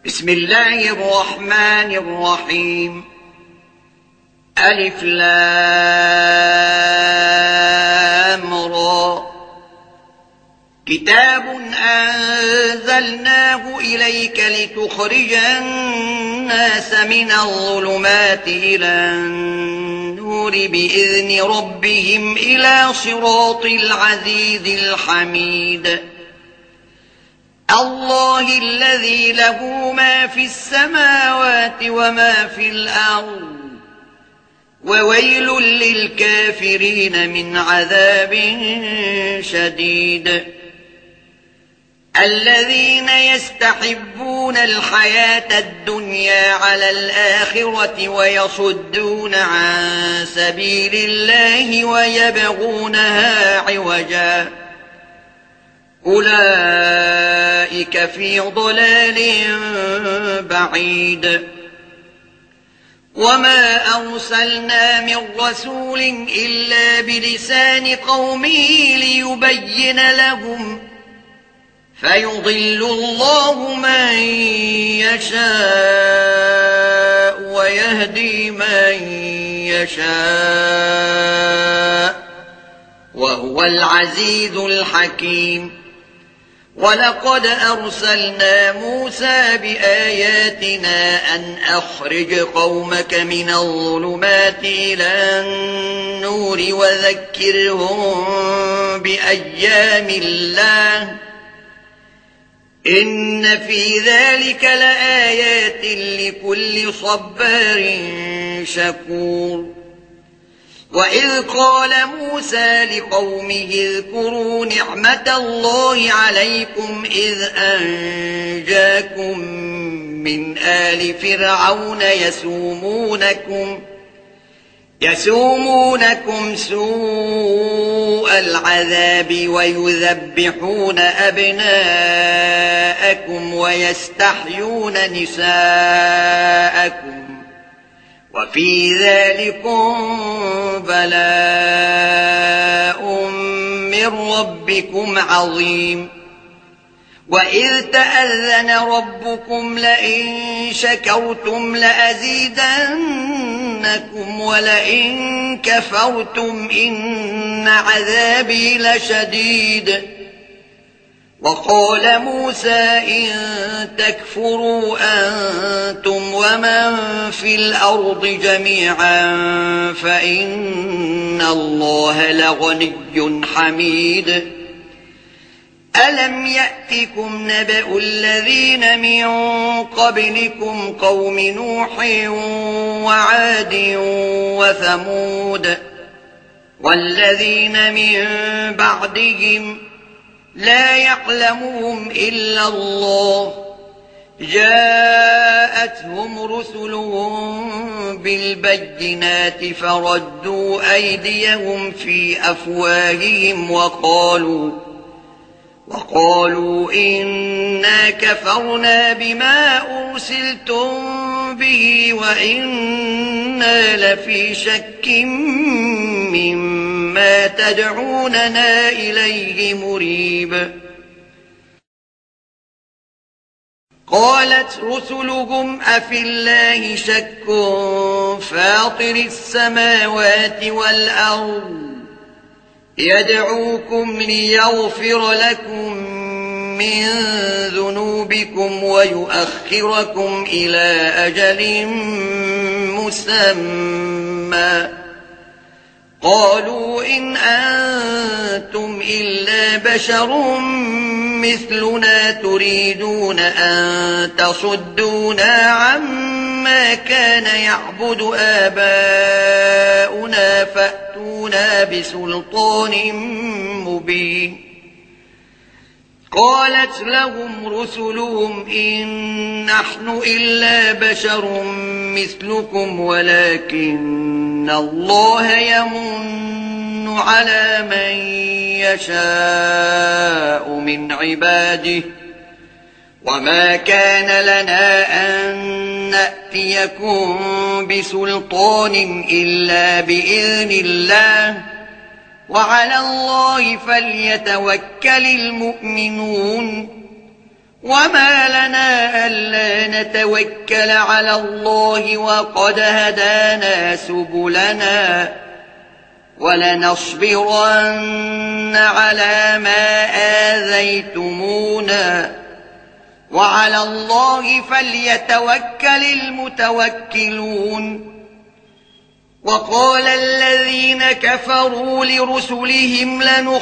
بسم الله الرحمن الرحيم. ألف لام را. كتاب أنزلناه إليك لتخرج الناس من الظلمات إلى النور بإذن ربهم إلى صراط العزيز الحميد. الله الذي له ما في السماوات وما في الأرض وويل للكافرين من عذاب شديد. الذين يستحبون الحياة الدنيا على الآخرة ويصدون عن سبيل الله ويبغونها عوجا أولئك في ضلال بعيد. وما أرسلنا من رسول إلا بلسان قومه ليبين لهم فيضل الله من يشاء ويهدي من يشاء وهو العزيز الحكيم. ولقد أرسلنا موسى بآياتنا أن أخرج قومك من الظلمات إلى النور وذكرهم بأيام الله إن في ذلك لآيات لكل صبار شكور. وإذ قال موسى لقومه اذكروا نعمة الله عليكم إذ أنجاكم من آل فرعون يسومونكم سوء العذاب ويذبحون أبناءكم ويستحيون نساءكم وفي ذلكم بلاء من ربكم عظيم. وإذ تأذن ربكم لئن شكرتم لأزيدنكم ولئن كفرتم إن عذابي لشديد. وقال موسى إن تكفروا أنتم ومن في الأرض جميعا فإن الله لغني حميد. ألم يأتكم نبأ الذين من قبلكم قوم نوح وعاد وثمود والذين من بعدهم لا يعلمهم إلا الله جاءتهم رسلهم بالبينات فردوا أيديهم في أفواههم وقالوا إنا كفرنا بما أرسلتم به وإنا لفي شك مما تدعوننا إليه مريب. قالت رسلهم أفي الله شك فاطر السماوات والأرض يدعوكم ليغفر لكم من ذنوبكم ويؤخركم إلى أجل مسمى قالوا إن أنتم إلا بشر مثلنا تريدون أن تصدونا عما كان يعبد آباؤنا فأتونا بسلطان مبين. قالت لهم رسلهم إن نحن إلا بشر مثلكم ولكن الله يمن على من يشاء من عباده وما كان لنا أن نأتيكم بسلطان إلا بإذن الله وعلى الله فليتوكل المؤمنون وما لنا ألا نتوكل على الله وقد هدانا سبلنا ولنصبرن على ما آذيتمونا وعلى الله فليتوكل المتوكلون. وقال الذين كفروا لرسلهم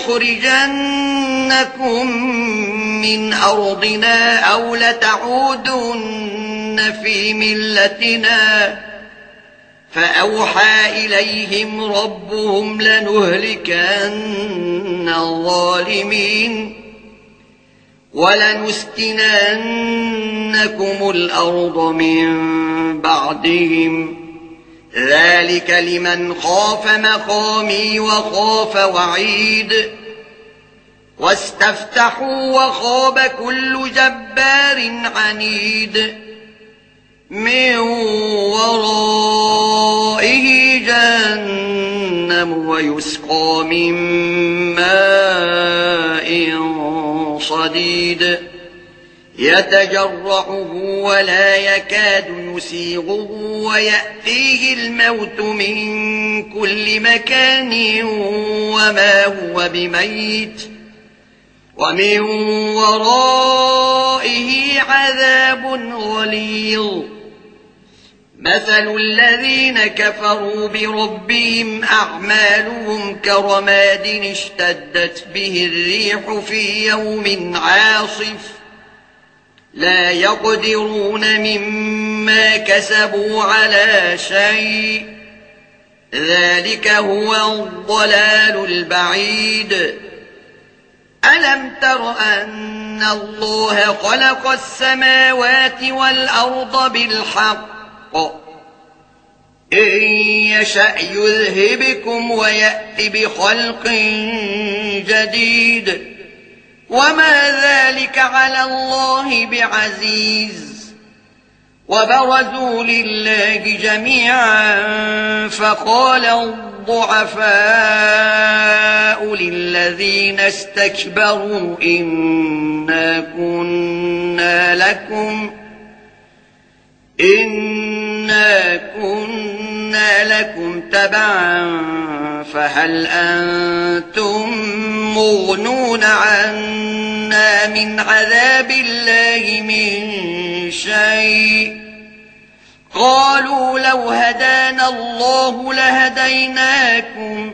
لنخرجنكم من أرضنا أو لتعودن في ملتنا فأوحى إليهم ربهم لنهلكن الظالمين ولنسكننكم الأرض من بعدهم ذلك لمن خاف مقامي وخاف وعيد. واستفتحوا وخاب كل جبار عنيد من ورائه جهنم ويسقى من ماء صديد يتجرعه ولا يكاد يسيغه ويأتيه الموت من كل مكان وما هو بميت ومن ورائه عذاب غليظ. مثل الذين كفروا بربهم أعمالهم كرماد اشتدت به الريح في يوم عاصف لا يقدرون مما كسبوا على شيء ذلك هو الضلال البعيد. ألم تر أن الله خلق السماوات والأرض بالحق إن يشأ يذهبكم ويأتي بخلق جديد وما ذلك على الله بعزيز. وبرزوا لله جميعا فقال الضعفاء للذين استكبروا إنا كنا لكم تبعا فهل أنتم مغنون عنا من عذاب الله من شيء قالوا لو هدانا الله لهديناكم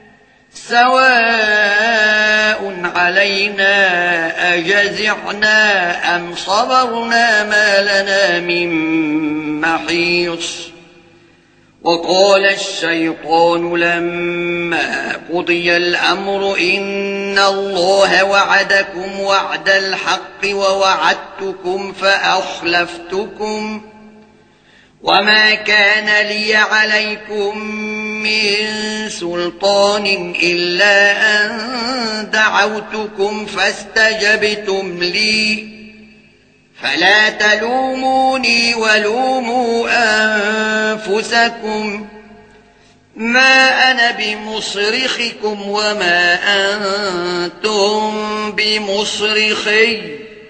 سواء علينا أجزعنا أم صبرنا ما لنا من محيص. وقال الشيطان لما قضي الأمر إن الله وعدكم وعد الحق ووعدتكم فأخلفتكم وما كان لي عليكم من سلطان إلا أن دعوتكم فاستجبتم لي فلا تلوموني ولوموا أنفسكم ما أنا بمصرخكم وما أنتم بمصرخي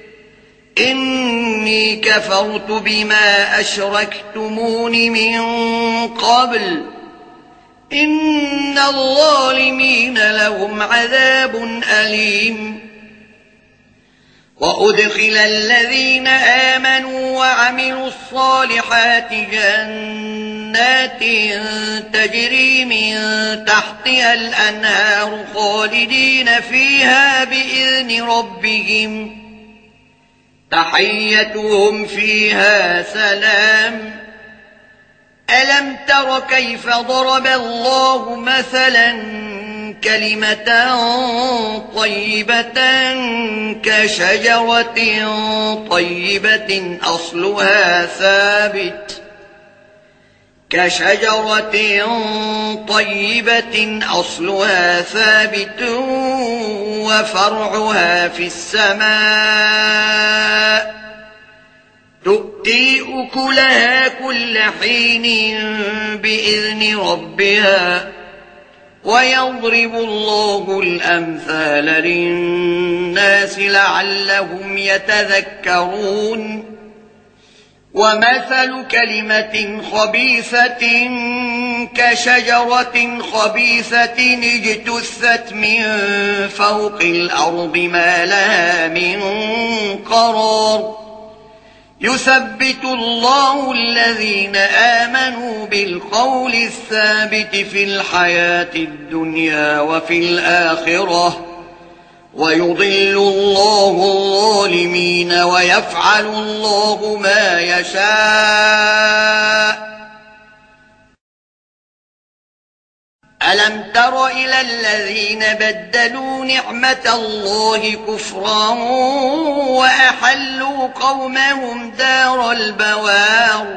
إني كفرت بما أشركتمون من قبل إن الظالمين لهم عذاب أليم. وأدخل الذين آمنوا وعملوا الصالحات جنات تجري من تحتها الأنهار خالدين فيها بإذن ربهم تحيتهم فيها سلام. ألم تر كيف ضرب الله مثلا كلمة طيبة كشجرة طيبة أصلها ثابت وفرعها في السماء تؤتي أكلها كل حين بإذن ربها ويضرب الله الأمثال للناس لعلهم يتذكرون ومثل كلمة خبيثة كشجرة خبيثة اجتثت من فوق الأرض ما لها من قرار يثبت الله الذين آمنوا بالقول الثابت في الحياة الدنيا وفي الآخرة ويضل الله الظالمين ويفعل الله ما يشاء. ألم تر إلى الذين بدلوا نعمة الله كفرا وأحلوا قومهم دار البوار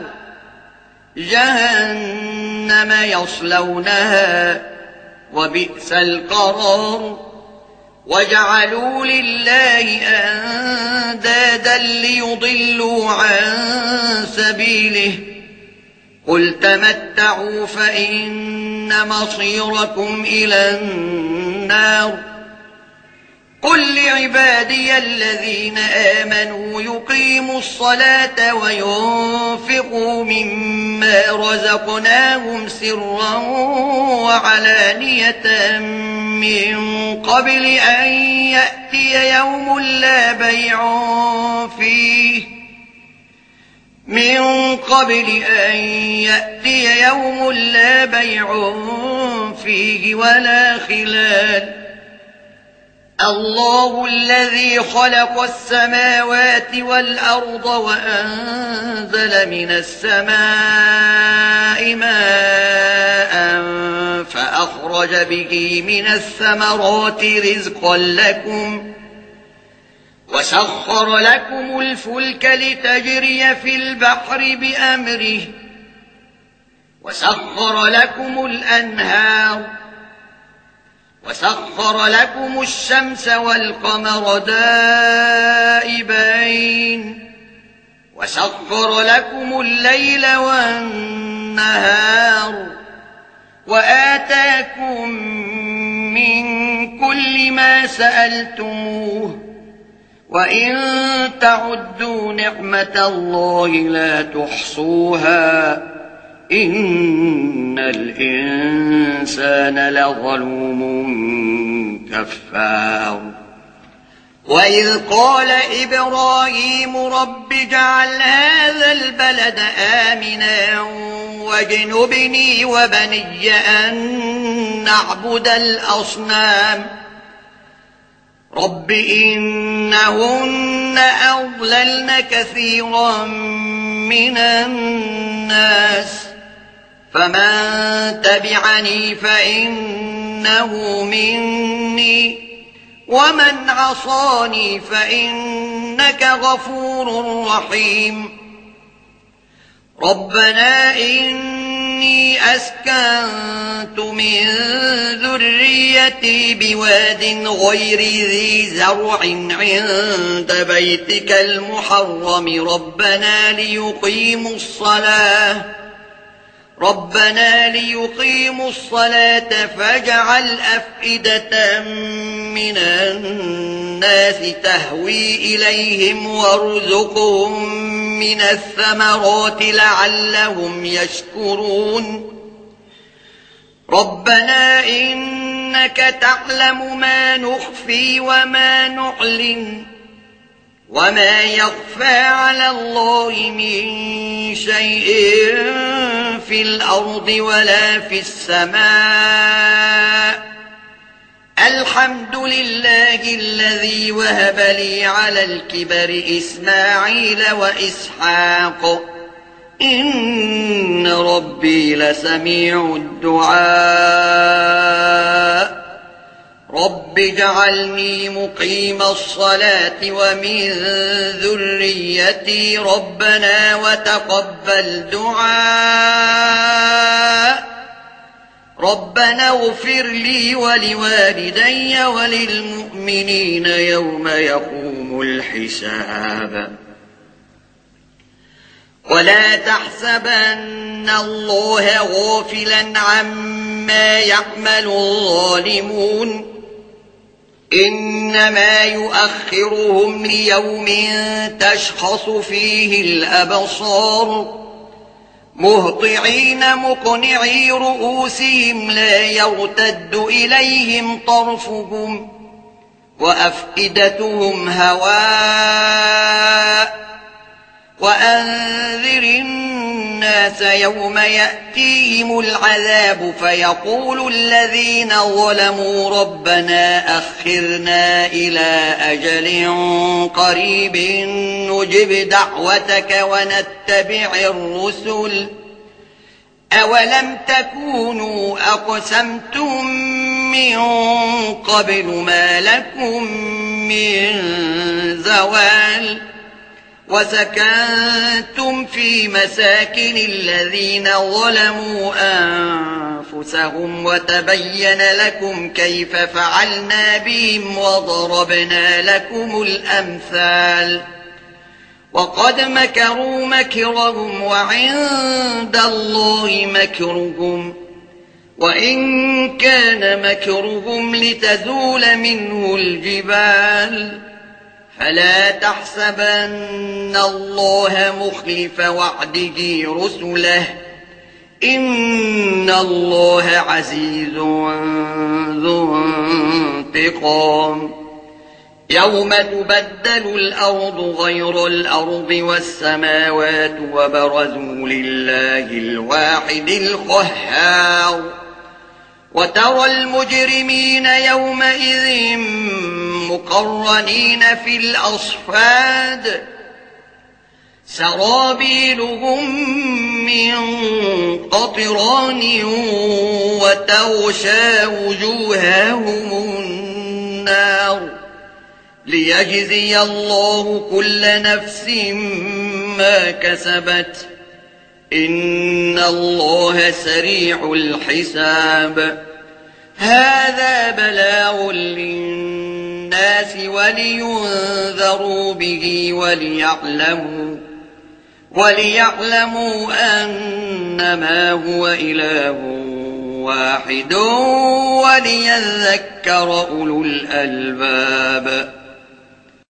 جهنم يصلونها وبئس القرار وجعلوا لله أندادا ليضلوا عن سبيله قل تمتعوا فإن مصيركم إلى النار قل لعبادي الذين آمنوا يقيموا الصلاة وينفقوا مما رزقناهم سرا وعلانية من قبل أن يأتي يوم لا بيع فيه ولا خلال الله الذي خلق السماوات والأرض وأنزل من السماء ماء فأخرج به من الثمرات رزقا لكم وسخر لكم الفلك لتجري في البحر بأمره وسخر لكم الأنهار وسخر لكم الشمس والقمر دائبين وسخر لكم الليل والنهار وآتاكم من كل ما سألتموه وإن تعدوا نعمة الله لا تحصوها إن الإنسان لظلوم كفار وإذ قال إبراهيم رب اجعل هذا البلد آمنا واجنبني وبني أن نعبد الأصنام رب إنهن أضللن كثيرا من الناس فمن تبعني فإنه مني ومن عصاني فإنك غفور رحيم ربنا إني أسكنت من ذريتي بواد غير ذي زرع عند بيتك المحرم ربنا ليقيموا الصلاة فاجعل أفئدة من الناس تهوي إليهم وارزقهم من الثمرات لعلهم يشكرون ربنا إنك تعلم ما نخفي وما نعلن وما يخفى على الله من شيء في الأرض ولا في السماء الحمد لله الذي وهب لي على الكبر إسماعيل وإسحاق إن ربي لسميع الدعاء رب اجعلني مقيم الصلاة ومن ذريتي ربنا وتقبل دعاء ربنا اغفر لي ولوالدي وللمؤمنين يوم يقوم الحساب ولا تحسبن الله غافلا عما ما يعمل الظالمون إنما يؤخرهم ليوم تشخص فيه الأبصار مهطعين مقنعي رؤوسهم لا يرتد إليهم طرفهم وأفئدتهم هواء وأنذر الناس يوم يأتيهم العذاب فيقول الذين ظلموا ربنا أخرنا إلى أجل قريب نجب دعوتك ونتبع الرسل أولم تكونوا أقسمتم من قبل ما لكم من زوال وسكنتم في مساكن الذين ظلموا أنفسهم وتبين لكم كيف فعلنا بهم وضربنا لكم الأمثال وقد مكروا مكرهم وعند الله مكرهم وإن كان مكرهم لتزول منه الجبال فلا تحسبن الله مخلف وعده رسله إن الله عزيز ذو انتقام يوم تبدل الأرض غير الأرض والسماوات وبرزوا لله الواحد القهار وترى المجرمين يومئذ مقرنين في الأصفاد سرابيلهم من قطران وتغشى وجوههم النار ليجزي الله كل نفس ما كسبت إن الله سريع الحساب هذا بلاغ للناس ولينذروا به وليعلموا أنما هو إله واحد وليذكر أولو الألباب